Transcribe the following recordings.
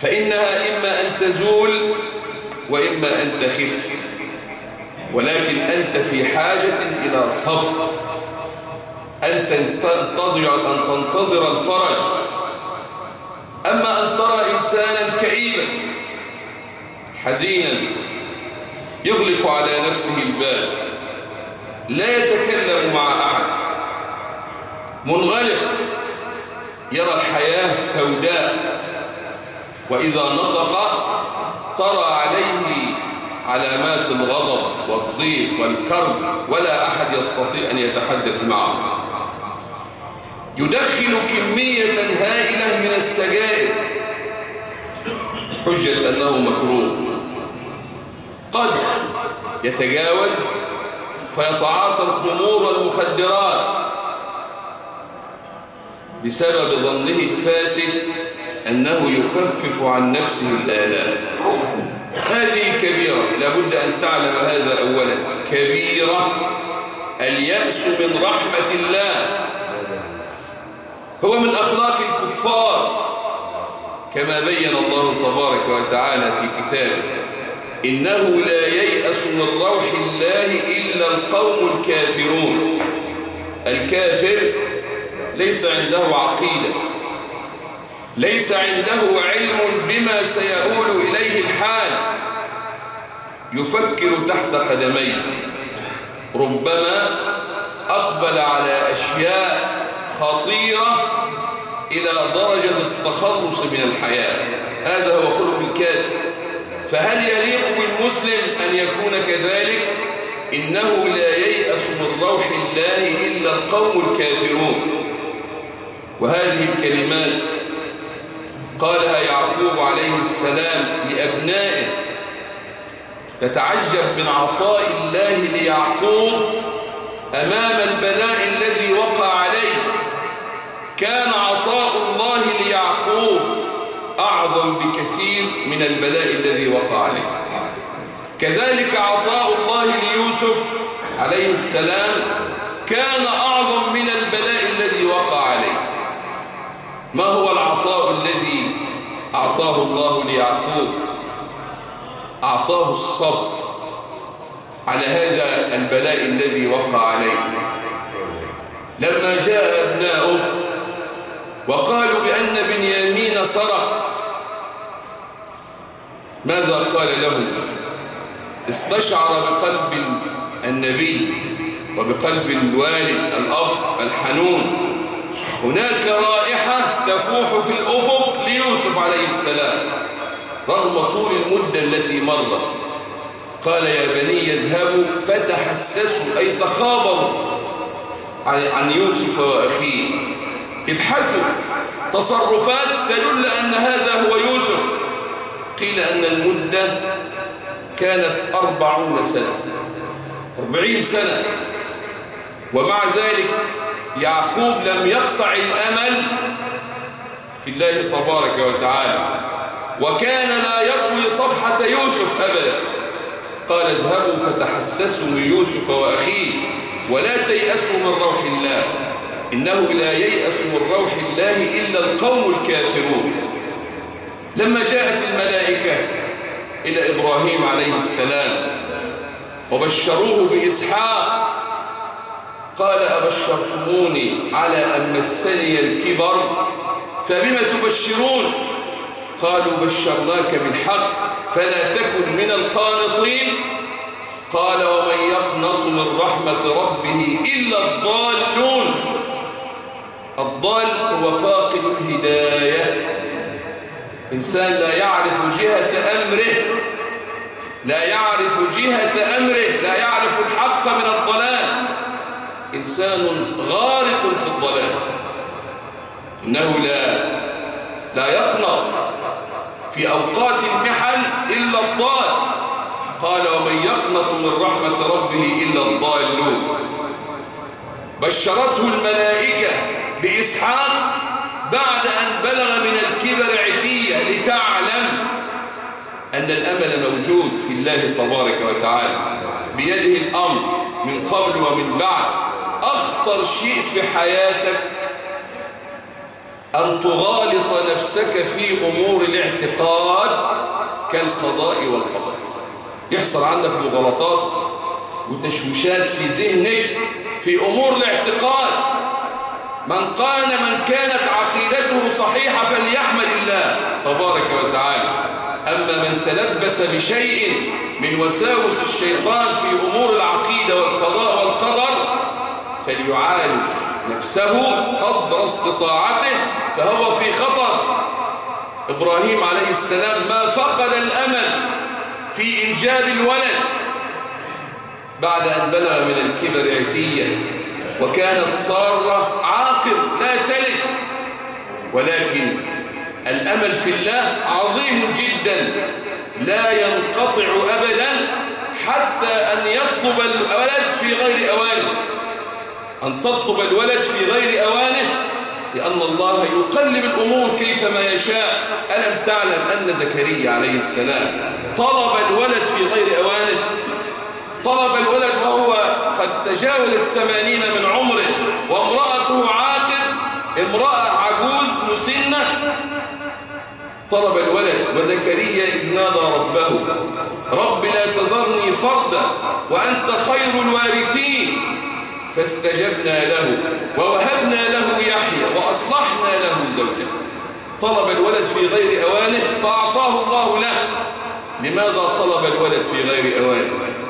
فإنها إما أن تزول وإما أن تخف، ولكن أنت في حاجة إلى صبر، أن تنتظر الفرج. أما أن ترى إنسانا كئيبا حزينا يغلق على نفسه الباب، لا يتكلم مع أحد، منغلق، يرى الحياة سوداء، وإذا نطق ترى عليه علامات الغضب والضيق والكرب، ولا أحد يستطيع أن يتحدث معه. يدخل كمية هائلة من السجائر حجة أنه مكروه، قد يتجاوز فيتعاطى الخمور والمخدرات بسبب ظنه الفاسد أنه يخفف عن نفسه الآلام. هذه كبيرة، لابد أن تعلم هذا أولا، كبيرة اليأس من رحمة الله، هو من أخلاق الكفار، كما بين الله تبارك وتعالى في كتابه: إنه لا ييأس من روح الله إلا القوم الكافرون. الكافر ليس عنده عقيدة، ليس عنده علم بما سيؤول إليه الحال، يفكر تحت قدميه، ربما أقبل على أشياء خطيرة إلى درجة التخلص من الحياة. هذا هو خلق الكافر. فهل يليق بالمسلم أن يكون كذلك؟ إنه لا ييأس من روح الله إلا القوم الكافرون. وهذه الكلمات قالها يعقوب عليه السلام لأبنائه، تتعجب من عطاء الله ليعقوب أمام البلاء الذي وقع عليه. كان عطاء الله ليعقوب أعظم بكثير من البلاء الذي وقع عليه. كذلك عطاء الله ليوسف عليه السلام كان أعظم من البلاء الذي وقع عليه. ما هو العطاء الذي أعطاه الله ليعقوب؟ أعطاه الصبر على هذا البلاء الذي وقع عليه. لما جاء أبناؤه وقالوا بأن بنيامين سرق، ماذا قال لهم؟ استشعر بقلب النبي وبقلب الوالد الأب الحنون هناك رائحة تفوح في الأفق ليوسف عليه السلام رغم طول المدة التي مرت. قال: يا بني اذهبوا فتحسسوا، أي تخابروا عن يوسف وأخيه، ابحثوا تصرفات تدل أن هذا هو يوسف. قيل أن المدة كانت 40 سنة، 40 سنة، ومع ذلك يعقوب لم يقطع الأمل في الله تبارك وتعالى، وكان لا يطوي صفحة يوسف أبدا. قال: اذهبوا فتحسسوا من يوسف وأخيه ولا تيأسوا من روح الله، إنه لا ييأس من روح الله إلا القوم الكافرون. لما جاءت الملائكة إلى إبراهيم عليه السلام وبشروه بإسحاق، قال: أبشرتموني على أن مسني الكبر فبما تبشرون؟ قالوا: بشرناك بالحق فلا تكن من القانطين. قال: ومن يقنط من رحمة ربه إلا الضالون. الضال هو فاقد الهداية، إنسان لا يعرف جهة أمره، لا يعرف جهة أمره، لا يعرف الحق من الضلال، إنسان غارق في الضلال. إنه لا يقنط في أوقات المحن إلا الضال. قال: ومن يقنط من رحمة ربه إلا الضالون. بشرته الملائكة بإسحاق بعد أن بلغ من الكبر عتية، لتعلم أن الأمل موجود في الله تبارك وتعالى، بيده الأمر من قبل ومن بعد. أخطر شيء في حياتك أن تغالط نفسك في أمور الاعتقاد كالقضاء والقدر. يحصل عندك مغالطات وتشويشات في ذهنك في أمور الاعتقاد. من كانت عقيدته صحيحة فليحمد الله تبارك وتعالى. أما من تلبس بشيء من وساوس الشيطان في أمور العقيدة والقضاء والقدر فليعالج نفسه قدر استطاعته، فهو في خطر. إبراهيم عليه السلام ما فقد الأمل في إنجاب الولد بعد أن بلغ من الكبر عتيا، وكانت سارة عاقر لا تلد، ولكن الأمل في الله عظيم جدا لا ينقطع أبدا حتى أن يطلب الولد في غير أوانه، أن تطلب الولد في غير أوانه، لأن الله يقلب الأمور كيفما يشاء. ألم تعلم أن زكريا عليه السلام طلب الولد في غير أوانه؟ طلب الولد وهو قد تجاوز 80 من عمره، وامرأته عاقر، امرأة عجوز مسنة. طلب الولد، وزكريا إذ نادى ربه رب لا تذرني فردا وأنت خير الوارثين فاستجبنا له ووهبنا له يحيى وأصلحنا له زوجه. طلب الولد في غير أوانه فأعطاه الله له. لماذا طلب الولد في غير أوانه؟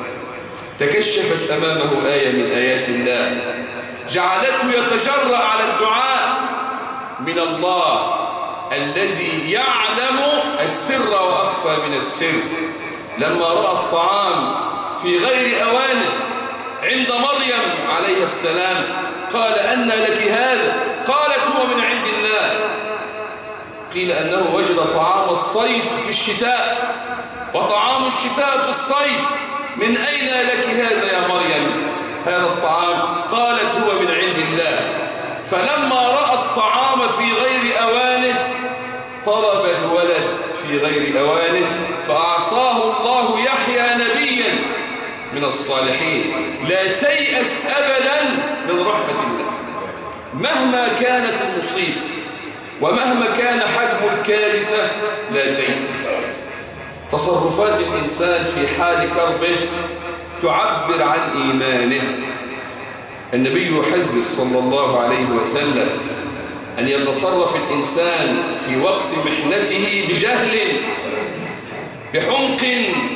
تكشفت أمامه آية من آيات الله جعلته يتجرأ على الدعاء من الله الذي يعلم السر وأخفى من السر. لما رأى الطعام في غير أوانه عند مريم عليه السلام قال أن لك هذا؟ قالت هو من عند الله. قيل أنه وجد طعام الصيف في الشتاء وطعام الشتاء في الصيف. من أين لك هذا يا مريم هذا الطعام؟ قالت هو من عند الله. فلما رأى الطعام في غير أوانه طلب الولد في غير أوانه فأعطاه الله يحيى نبيا من الصالحين. لا تيأس أبدا من رحمة الله مهما كانت المصيبة ومهما كان حجم الكارثة. لا تيأس. تصرفات الإنسان في حال كربه تعبر عن إيمانه. النبي يحذر صلى الله عليه وسلم أن يتصرف الإنسان في وقت محنته بجهل بحمق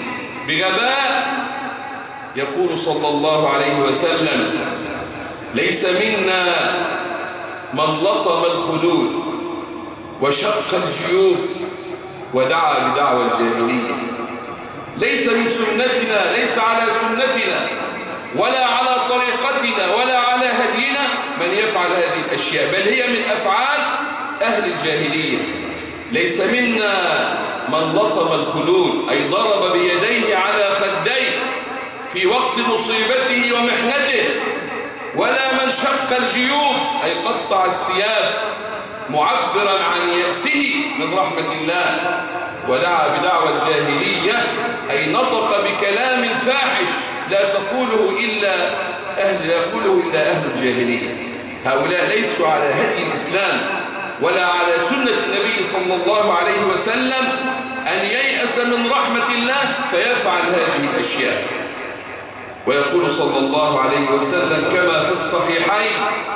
بغباء. يقول صلى الله عليه وسلم ليس منا من لطم الخدود وشق الجيوب ودعا بدعوى الجاهلية. ليس من سنتنا، ليس على سنتنا ولا على طريقتنا ولا على هدينا من يفعل هذه الأشياء، بل هي من أفعال أهل الجاهلية. ليس منا من لطم الخدود أي ضرب بيديه على خديه في وقت مصيبته ومحنته، ولا من شق الجيوب أي قطع الثياب معبرا عن يأسه من رحمة الله، ودعا بدعوى الجاهلية أي نطق بكلام فاحش لا يقوله إلا أهل الجاهلية. هؤلاء ليسوا على هدي الإسلام ولا على سنة النبي صلى الله عليه وسلم أن ييأس من رحمة الله فيفعل هذه الأشياء. ويقول صلى الله عليه وسلم كما في الصحيحين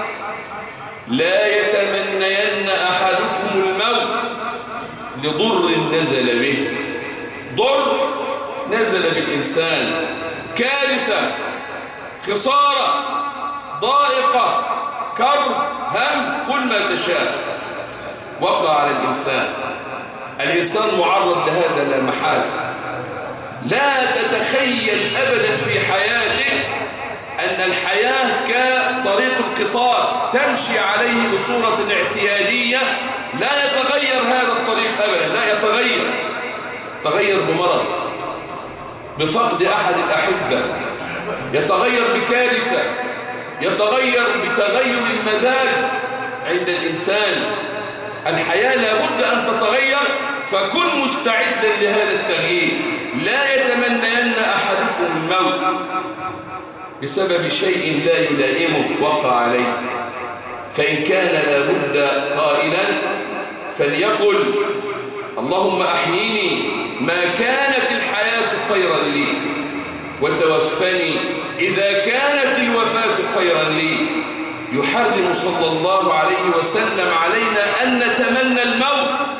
لا يتمنين أحدكم الموت لضر نزل به. ضر نزل بالإنسان، كارثة، خسارة، ضائقة، كرب، هم، كل ما تشاء وقع على الإنسان. الإنسان معرض لهذا لا محال. لا تتخيل أبدا في حياتك أن الحياة كطريق القطار تمشي عليه بصورة اعتيادية لا يتغير هذا الطريق أبدا، لا يتغير. تغير بمرض، بفقد أحد الأحبة، يتغير بكارثة، يتغير بتغير المزاج عند الإنسان. الحياة لابد أن تتغير، فكن مستعدا لهذا التغيير. لا يتمنين أحدكم الموت بسبب شيء لا يلائمه وقع عليه، فإن كان لابد قائلا فليقل اللهم أحيني ما كانت الحياة خيرا لي وتوفني إذا كانت الوفاة خيرا لي. يحرم صلى الله عليه وسلم علينا أن نتمنى الموت.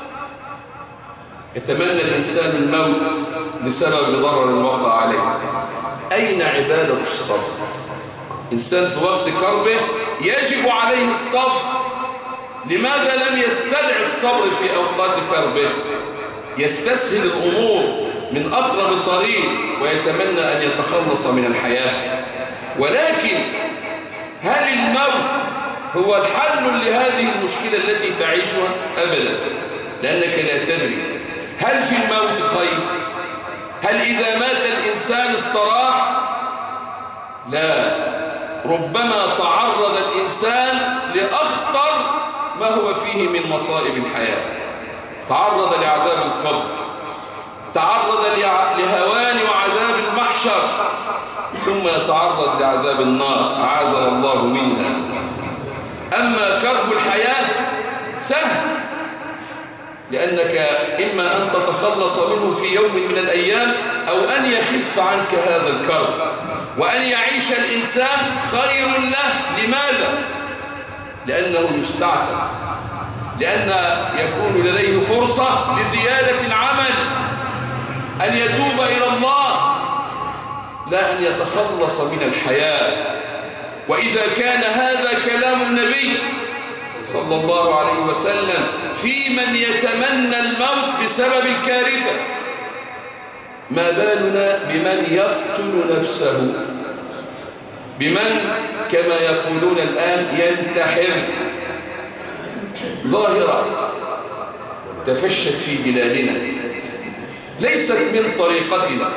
يتمنى الإنسان الموت بسبب ضرر وقع عليه. أين عبادة الصبر؟ إنسان في وقت كربه يجب عليه الصبر. لماذا لم يستدع الصبر في أوقات كربه؟ يستسهل الأمور من أقرب طريق ويتمنى أن يتخلص من الحياة. ولكن هل الموت هو الحل لهذه المشكلة التي تعيشها؟ أبدا، لأنك لا تدري هل في الموت خير؟ هل إذا مات الإنسان استراح؟ لا، ربما تعرض الإنسان لأخطر ما هو فيه من مصائب الحياة. تعرض لعذاب القبر، تعرض لهوان وعذاب المحشر، ثم يتعرض لعذاب النار أعاذنا الله منها. أما كرب الحياة سهل، لأنك إما أن تتخلص منه في يوم من الأيام أو أن يخف عنك هذا الكرب وأن يعيش الإنسان خير له. لماذا؟ لأنه يستعتب، لأن يكون لديه فرصة لزيادة العمل، أن يتوب إلى الله، لا أن يتخلص من الحياة. وإذا كان هذا كلام النبي صلى الله عليه وسلم في من يتمنى الموت بسبب الكارثة، ما بالنا بمن يقتل نفسه، بمن كما يقولون الآن ينتحر. ظاهرة تفشت في بلادنا، ليست من طريقتنا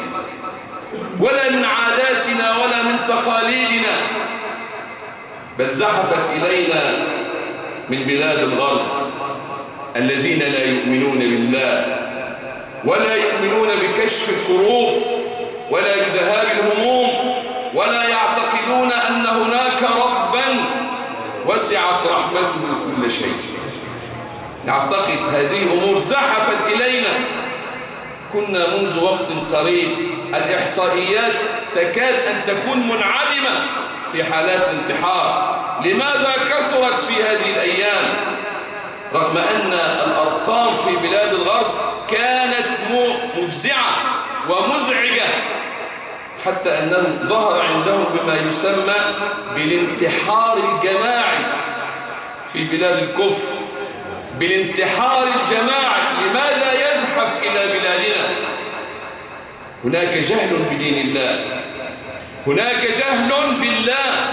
ولا من عاداتنا ولا من تقاليدنا، بل زحفت إلينا من بلاد الغرب الذين لا يؤمنون بالله ولا يؤمنون بكشف الكروب ولا بذهاب الهموم، ولا يعتقدون أن هناك ربا وسعت رحمته كل شيء. نعتقد هذه أمور زحفت إلينا. كنا منذ وقت قريب الإحصائيات تكاد أن تكون منعدمة في حالات الانتحار. لماذا كثرت في هذه الأيام؟ رغم أن الأرقام في بلاد الغرب كانت مفزعة ومزعجة، حتى أنه ظهر عندهم بما يسمى بالانتحار الجماعي في بلاد الكفر، بالانتحار الجماعي. لماذا يزحف إلى بلادنا؟ هناك جهل بدين الله، هناك جهل بالله،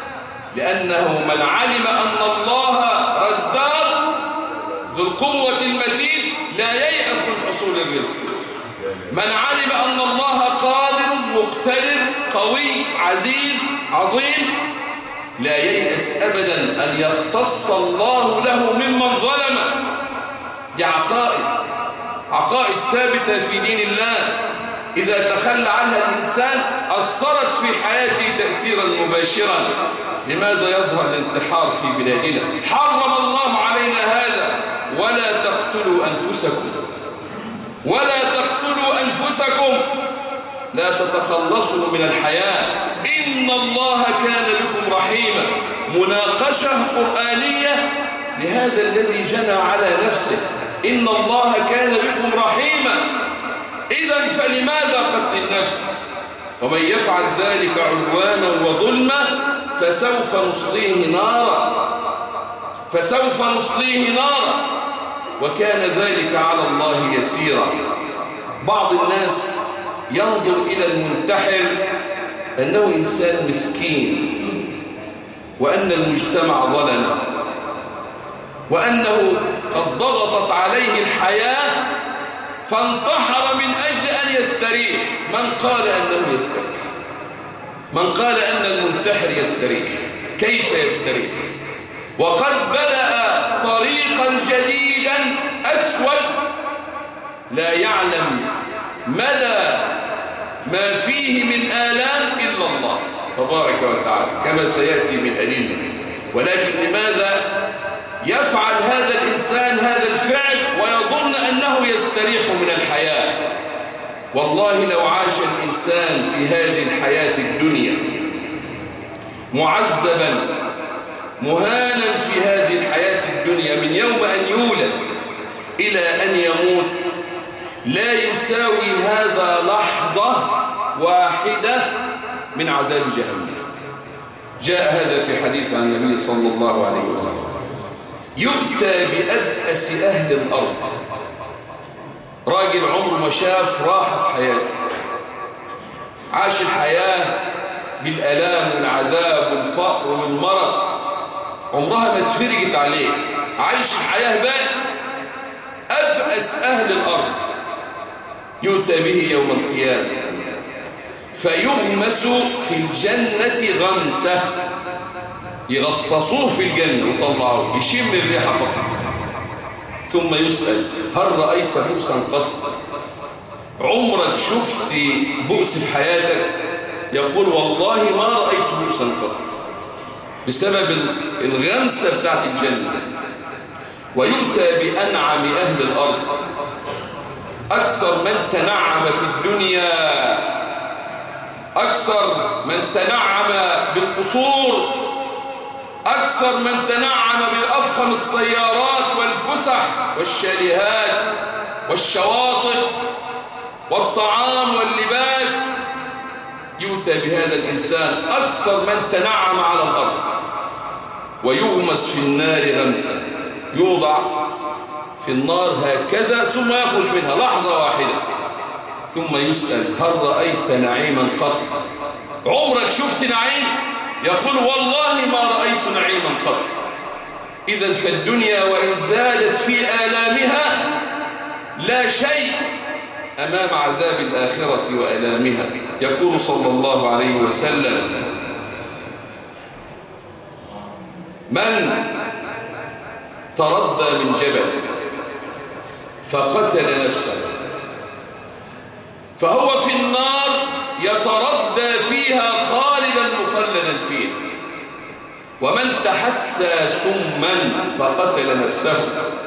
لأنه من علم أن الله رزاق ذو القوة المتين لا ييأس من حصول الرزق. من علم أن الله قادر مقتدر قوي عزيز عظيم لا ييأس أبدا أن يقتص الله له ممن ظلم. دي عقائد ثابتة في دين الله، إذا تخلى عنها الإنسان أثرت في حياته تأثيرا مباشرا. لماذا يظهر الانتحار في بلادنا؟ حرم الله علينا هذا. ولا تقتلوا أنفسكم، ولا تقتلوا أنفسكم، لا تتخلصوا من الحياة. إن الله كان بكم رحيما. مناقشة قرآنية لهذا الذي جنى على نفسه. إن الله كان بكم رحيما. إذن فلماذا قتل النفس؟ ومن يفعل ذلك عدوانا وظلما فسوف نصليه نارا وكان ذلك على الله يسيرا. بعض الناس ينظر إلى المنتحر أنه إنسان مسكين، وأن المجتمع ظلمه، وأنه قد ضغطت عليه الحياة فانتحر من أجل أن يستريح. من قال أنه يستريح؟ من قال أن المنتحر يستريح؟ كيف يستريح؟ وقد بدأ طريقا جديدا أسود لا يعلم مدى ما فيه من آلام إلا الله تبارك وتعالى، كما سيأتي من أدلة. ولكن لماذا يفعل هذا الإنسان هذا الفعل ويظن أنه يستريح من الحياة؟ والله لو عاش الإنسان في هذه الحياة الدنيا معذبا مهانا في هذه الحياة الدنيا من يوم أن يولد إلى أن يموت لا يساوي هذا لحظة واحدة من عذاب جهنم. جاء هذا في حديث عن النبي صلى الله عليه وسلم: يؤتى بأبأس أهل الأرض، راجل عمره ما شاف راحة في حياته، عاش الحياة بالآلام والعذاب والفقر والمرض، عمرها ما اتفرجت عليه، عايش الحياة بأس. أبأس أهل الأرض يؤتى به يوم القيامة فيغمس في الجنة غمسة، يغطسوه في الجنة وطلعوه يشم الريحة فقط، ثم يسأل: هل رأيت بؤسا قط؟ عمرك شفت بؤس في حياتك؟ يقول: والله ما رأيت بؤسا قط، بسبب الغمسة بتاعت الجنة. ويؤتى بأنعم أهل الأرض، أكثر من تنعم في الدنيا، أكثر من تنعم بالقصور، أكثر من تنعم بأفخم السيارات والفسح والشاليهات والشواطئ والطعام واللباس، يؤتى بهذا الإنسان أكثر من تنعم على الأرض. ويغمس في النار غمسة، يوضع في النار هكذا ثم يخرج منها لحظة واحدة، ثم يسأل: هل رأيت نعيما قط؟ عمرك شفت نعيم؟ يقول: والله ما رأيت نعيما قط. إذا فالدنيا وإن زادت في آلامها لا شيء أمام عذاب الآخرة وآلامها. يقول صلى الله عليه وسلم: من تردى من جبل فقتل نفسه فهو في النار يتردى فيها خالدا مخلدا فيها، ومن تحسى سما فقتل نفسه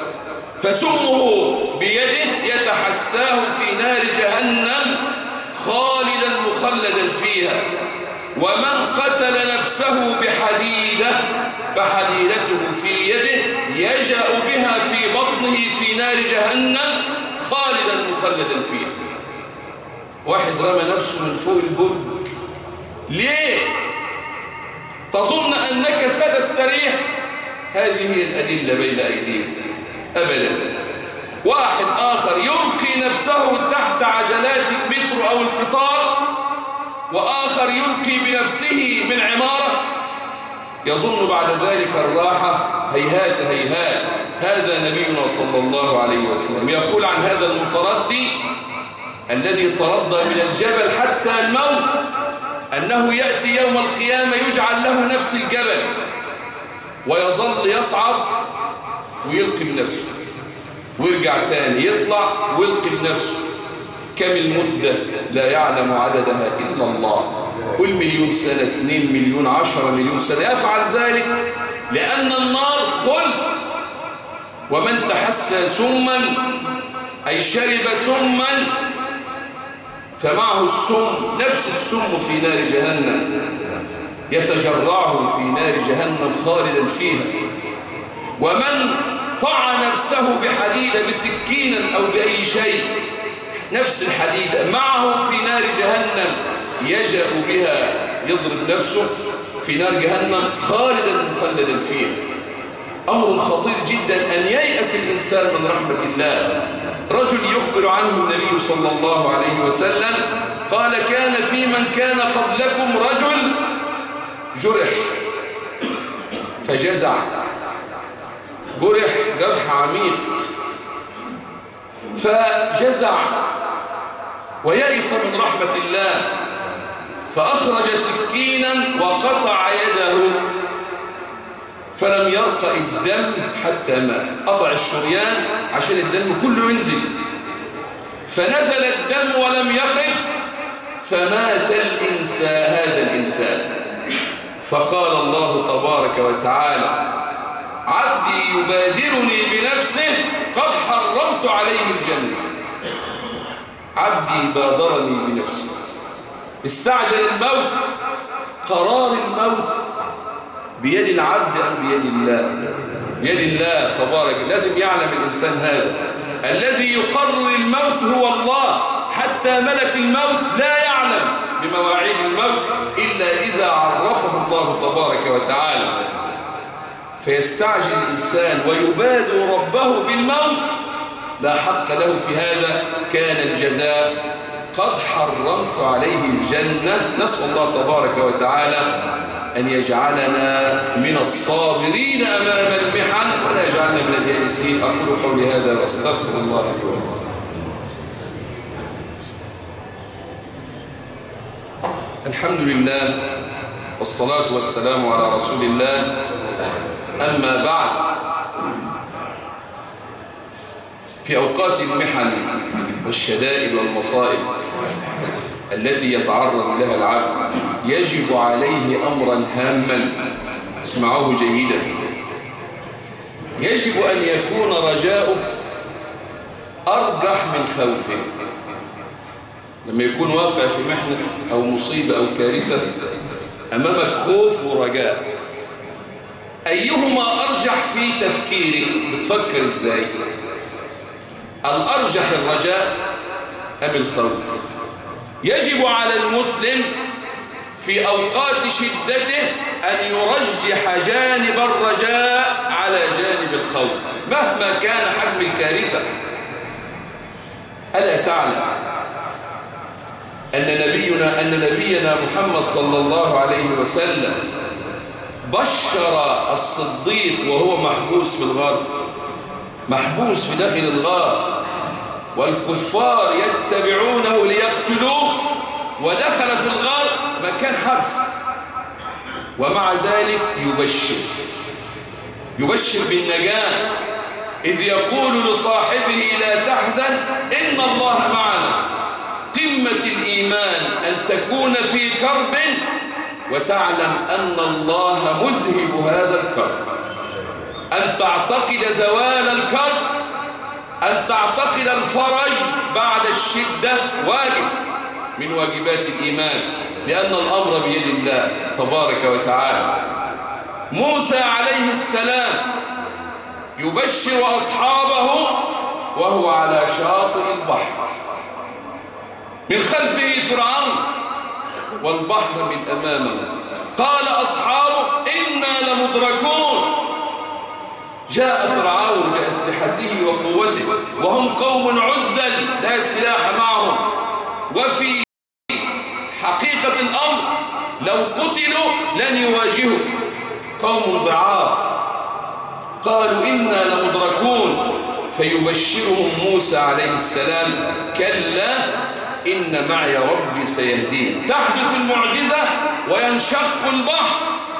فسمه بيده يتحساه في نار جهنم خالدا مخلدا فيها، ومن قتل نفسه بحديدة فحديدته في يده يجأ بها في بطنه في نار جهنم خالدا مخلدا فيها. واحد رمى نفسه من فوق البرج، ليه؟ تظن أنك ستستريح؟ هذه هي الأدلة بين أيديكم أبدا. واحد آخر يلقي نفسه تحت عجلات المترو أو القطار، وآخر يلقي بنفسه من عمارة، يظن بعد ذلك الراحة. هيهات هيهات. هذا نبينا صلى الله عليه وسلم يقول عن هذا المتردي الذي تردى من الجبل حتى الموت أنه يأتي يوم القيامة يجعل له نفس الجبل ويظل يصعد ويلقي بنفسه ويرجع تاني يطلع ويلقي بنفسه. كم المدة لا يعلم عددها إلا الله. كل مليون سنة، 2 مليون، 10 مليون سنة يفعل ذلك لأن النار خلد. ومن تحسى سما أي شرب سما فمعه السم، نفس السم في نار جهنم يتجرعه في نار جهنم خالدا فيها. ومن طعن نفسه بحديدة بسكين أو بأي شيء، نفس الحديدة معه في نار جهنم يجأ بها يضرب نفسه في نار جهنم خالدا مخلدا فيها. أمر خطير جدا أن ييأس الإنسان من رحمة الله. رجل يخبر عنه النبي صلى الله عليه وسلم قال: كان في من كان قبلكم رجل جرح فجزع، جرح جرح عميق فجزع ويئس من رحمة الله، فأخرج سكينا وقطع يده فلم يرقى الدم حتى مات. قطع الشريان عشان الدم كله ينزل، فنزل الدم ولم يقف فمات هذا الإنسان. فقال الله تبارك وتعالى: عبدي يبادرني بنفسه قد حرمت عليه الجنة. عبدي بادرني بنفسه، استعجل الموت. قرار الموت بيد العبد أم بيد الله؟ بيد الله تبارك. لازم يعلم الإنسان هذا. الذي يقرر الموت هو الله، حتى ملك الموت لا يعلم بمواعيد الموت إلا إذا عرفه الله تبارك وتعالى. فيستعجل الإنسان ويبادر ربه بالموت، لا حق له في هذا. كان الجزاء قد حرمت عليه الجنة. نسأل الله تبارك وتعالى أن يجعلنا من الصابرين أمام المحن ولا يجعلنا من اليائسين. أقول قولي هذا وأستغفر الله لي ولكم. الحمد لله والصلاة والسلام على رسول الله. أما بعد، في أوقات المحن والشدائد والمصائب التي يتعرض لها العبد يجب عليه أمرا هاما، اسمعوه جيدا. يجب أن يكون رجاؤه أرجح من خوفه. لما يكون واقع في محنة أو مصيبة أو كارثة، أمامك خوف ورجاء، أيهما أرجح في تفكيرك؟ بتفكر إزاي؟ الأرجح الرجاء أم الخوف؟ يجب على المسلم في أوقات شدته أن يرجح جانب الرجاء على جانب الخوف مهما كان حجم الكارثة. ألا تعلم أن نبينا محمد صلى الله عليه وسلم بشر الصديق وهو محبوس في الغار، محبوس في داخل الغار، والكفار يتبعونه ليقتلوه، ودخل في الغار مكان حبس، ومع ذلك يبشر بالنجاة، إذ يقول لصاحبه: لا تحزن إن الله معنا. قمة الإيمان أن تكون في كرب وتعلم أن الله مذهب هذا الكرب، أن تعتقد زوال الكرب، أن تعتقد الفرج بعد الشدة واجب من واجبات الإيمان، لأن الأمر بيد الله تبارك وتعالى. موسى عليه السلام يبشر أصحابه وهو على شاطئ البحر، من خلفه فرعون والبحر من أمامه. قال أصحابه: إنا لمدركون. جاء فرعون بأسلحته وقوته وهم قوم عزل لا سلاح معهم، وفي حقيقة الأمر لو قتلوا لن يواجهوا، قوم ضعاف. قالوا: إنا لمدركون. فيبشرهم موسى عليه السلام: كلا إن معي ربي سيهدين. تحدث المعجزة وينشق البحر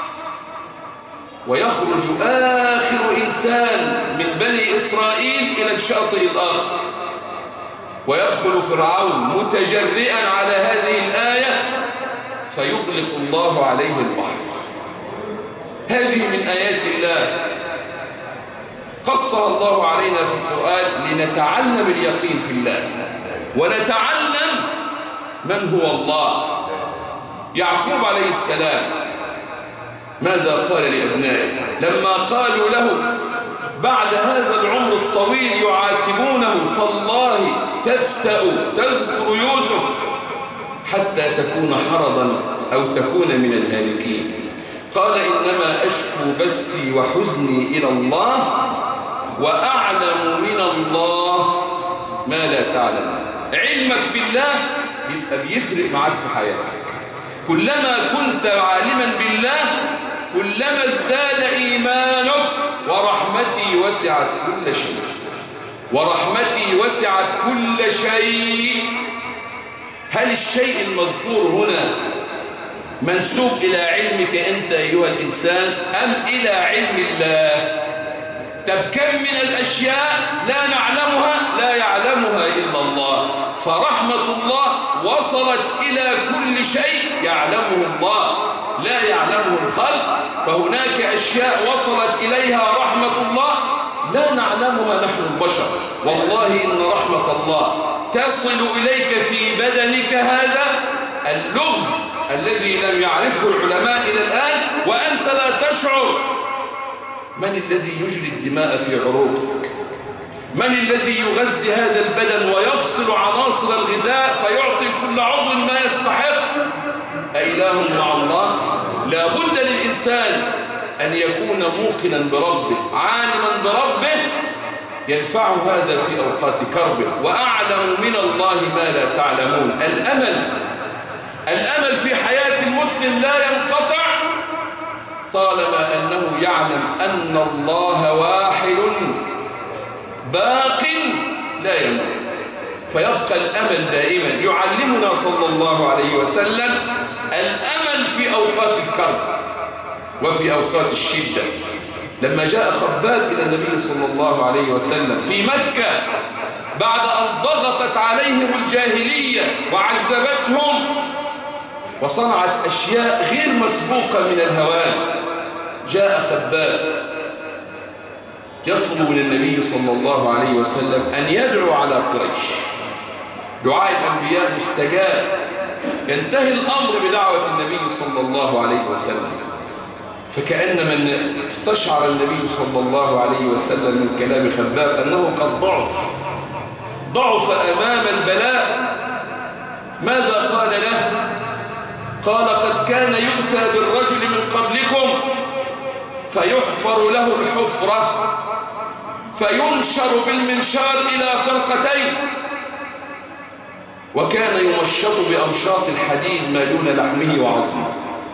ويخرج آخر إنسان من بني إسرائيل إلى الشاطئ الآخر، ويدخل فرعون متجرئا على هذه الآية فيغلق الله عليه البحر. هذه من آيات الله قصها الله علينا في القرآن لنتعلم اليقين في الله ونتعلم من هو الله. يعقوب عليه السلام ماذا قال لأبنائه لما قالوا له بعد هذا العمر الطويل يعاتبونه: تالله تفتأ تذكر يوسف حتى تكون حرضا أو تكون من الهالكين؟ قال: إنما أشكو بثي وحزني إلى الله وأعلم من الله ما لا تعلم. علمك بالله يبقى بيفرق معك في حياتك. كلما كنت عالما بالله كلما ازداد إيمانك. ورحمتي وسعت كل شيء، ورحمتي وسعت كل شيء. هل الشيء المذكور هنا منسوب إلى علمك أنت أيها الإنسان أم إلى علم الله؟ طب كم من الأشياء لا نعلمها لا يعلمها إلا الله، فرحمة الله وصلت إلى كل شيء يعلمه الله لا يعلمه يعلمه الخلق، فهناك أشياء وصلت إليها رحمة الله لا نعلمها نحن البشر. والله إن رحمة الله تصل إليك في بدنك هذا اللغز الذي لم يعرفه العلماء إلى الآن وأنت لا تشعر. من الذي يجري الدماء في عروقك؟ من الذي يغذي هذا البدن ويفصل عناصر الغذاء فيعطي كل عضو ما يستحق؟ أإله مع الله؟ لا بد للإنسان أن يكون موقنا بربه عالما بربه ينفعه هذا في أوقات كربه. وأعلم من الله ما لا تعلمون. الأمل في حياة المسلم لا ينقطع طالما أنه يعلم أن الله واحد باق لا يموت، فيبقى الأمل دائما. يعلمنا صلى الله عليه وسلم الأمل في أوقات الكرب وفي أوقات الشدة. لما جاء خباب إلى النبي صلى الله عليه وسلم في مكة بعد أن ضغطت عليهم الجاهلية وعذبتهم وصنعت أشياء غير مسبوقة من الهوان، جاء خباب يطلب من النبي صلى الله عليه وسلم أن يدعو على قريش. دعاء الأنبياء مستجاب، ينتهي الأمر بدعوة النبي صلى الله عليه وسلم. فكأن من استشعر النبي صلى الله عليه وسلم من كلام خباب أنه قد ضعف أمام البلاء. ماذا قال له؟ قال قد كان يؤتى بالرجل من قبلكم فيحفر له الحفرة فينشر بالمنشار إلى فلقتين، وكان يمشط بأمشاط الحديد ما دون لحمه وعظمه.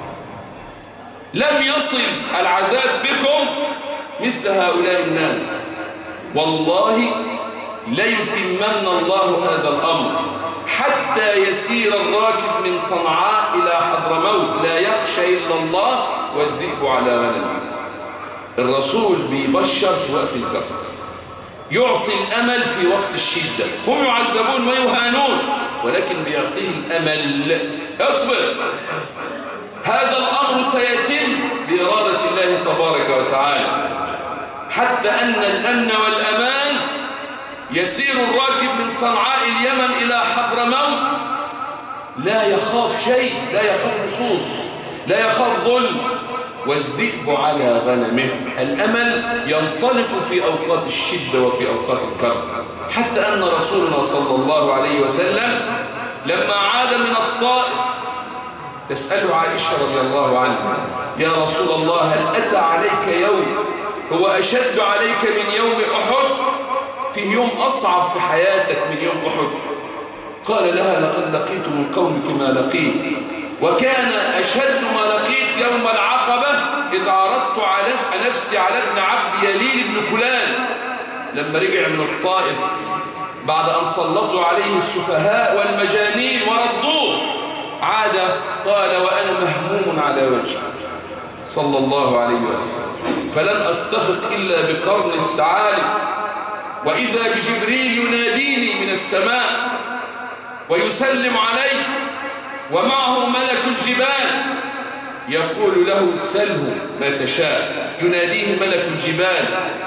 لم يصل العذاب بكم مثل هؤلاء الناس. والله ليتمن الله هذا الأمر حتى يسير الراكب من صنعاء إلى حضرموت لا يخشى إلا الله والذئب على غنمه. الرسول بيبشر في وقت الكرب، يعطي الأمل في وقت الشدة. هم يعذبون ويهانون ولكن بيعطيه الأمل. اصبر، هذا الأمر سيتم بإرادة الله تبارك وتعالى، حتى أن الأمن والأمان يسير الراكب من صنعاء اليمن إلى حضرموت لا يخاف شيء، لا يخاف لصوص، لا يخاف ظلم، والذئب على غنمه. الأمل ينطلق في أوقات الشدة وفي أوقات الكرب. حتى أن رسولنا صلى الله عليه وسلم لما عاد من الطائف تسأل عائشة رضي الله عنها: يا رسول الله هل أتى عليك يوم هو أشد عليك من يوم أحد؟ فيه يوم أصعب في حياتك من يوم أحد؟ قال لها: لقد لقيت من قومك ما لقيت، وكان أشد ما لقيت يوم العقبة إذ عرضت على نفسي على ابن عبد يليل بن كلان لما رجع من الطائف بعد أن سلطوا عليه السفهاء والمجانين وردوه. عاد قال وأنا مهموم على وجهي صلى الله عليه وسلم، فلم أستفق إلا بقرن الثعالب، وإذا بجبريل يناديني من السماء ويسلم علي ومعه ملك الجبال يقول له: سله ما تشاء. يناديه ملك الجبال.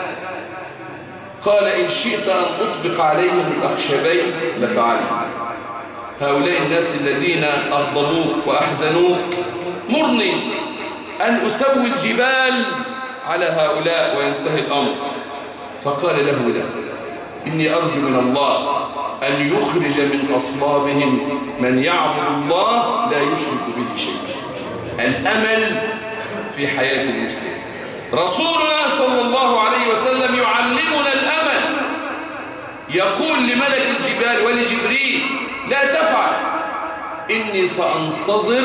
قال: إن شئت أن أطبق عليهم الأخشبين لفعلت. هؤلاء الناس الذين أغضبوك وأحزنوك مرني أن أسوي الجبال على هؤلاء وينتهي الأمر. فقال له: لا، إني أرجو من الله أن يخرج من أصلابهم من يعبد الله لا يشرك به شيئا. الأمل في حياة المسلم. رسولنا صلى الله عليه وسلم يعلمنا الأمل، يقول لملك الجبال ولجبريل: لا تفعل، إني سأنتظر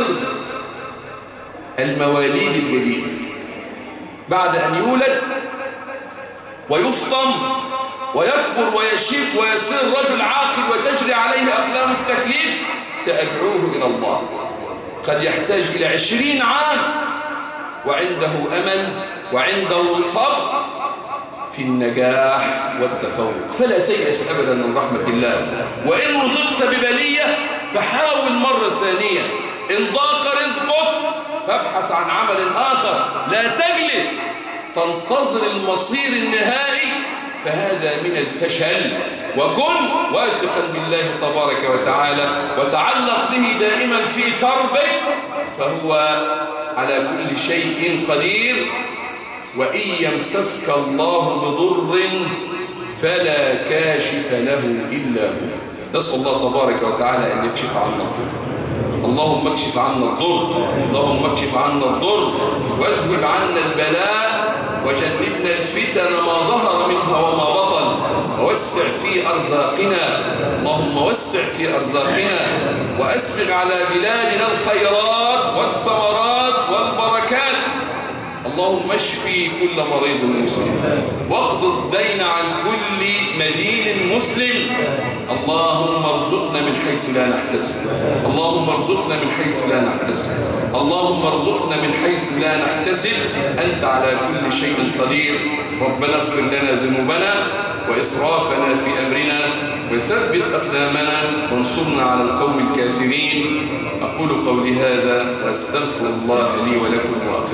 المواليد الجديدة بعد أن يولد ويفطم ويكبر ويشيب ويصير رجل عاقل وتجري عليه أقلام التكليف، سأدعوه إلى الله. قد يحتاج إلى 20 عام وعنده أمل وعنده صبر في النجاح والتفوق. فلا تيأس أبدا من رحمة الله، وإن رزقت ببلية فحاول مرة ثانية. إن ضاق رزقك فابحث عن عمل آخر، لا تجلس تنتظر المصير النهائي، فهذا من الفشل. وكن واثقا بالله تبارك وتعالى وتعلق به دائما في كربك، فهو على كل شيء قدير. وإن يمسسك الله بضر فلا كاشف له إلا هو. نسأل الله تبارك وتعالى أن يكشف عنا الضر. اللهم اكشف عنا الضر، اللهم اكشف عنا الضر، واذهب عنا البلاء، وجنبنا الفتن ما ظهر منها وما بطن، ووسع في أرزاقنا. اللهم وسع في أرزاقنا، وأسبغ على بلادنا الخيرات والثمرات والبركات. اللهم اشفي كل مريض مسلم، واقض الدين عن كل مدين مسلم. اللهم ارزقنا من حيث لا نحتسب، اللهم ارزقنا من حيث لا نحتسب، اللهم ارزقنا من حيث لا نحتسب. أنت على كل شيء قدير. ربنا اغفر لنا ذنوبنا وإسرافنا في أمرنا، وثبت أقدامنا وانصرنا على القوم الكافرين. أقول قولي هذا وأستغفر الله لي ولكم.